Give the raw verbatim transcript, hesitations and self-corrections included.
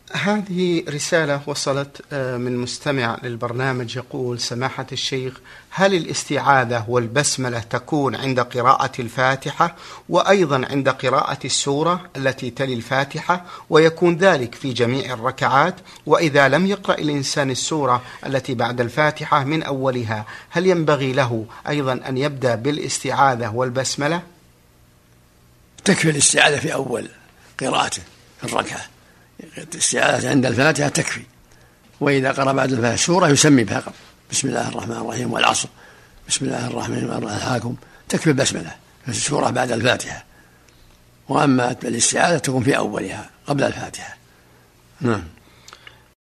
هذه رسالة وصلت من مستمع للبرنامج يقول: سماحة الشيخ، هل الاستعاذة والبسملة تكون عند قراءة الفاتحة وأيضا عند قراءة السورة التي تلي الفاتحة، ويكون ذلك في جميع الركعات؟ وإذا لم يقرأ الإنسان السورة التي بعد الفاتحة من أولها، هل ينبغي له أيضا أن يبدأ بالاستعاذة والبسملة؟ تكفي الاستعاذة في أول قراءته في الركعة، الاستعاذة عند الفاتحة تكفي. وإذا قرأ بعد الفاتحة سورة يسمي بها قبل: بسم الله الرحمن الرحيم والعصر، بسم الله الرحمن الرحيم الحاكم، تكفي البسملة في السورة بعد الفاتحة. وأما الاستعاذة تكون في أولها قبل الفاتحة. نعم.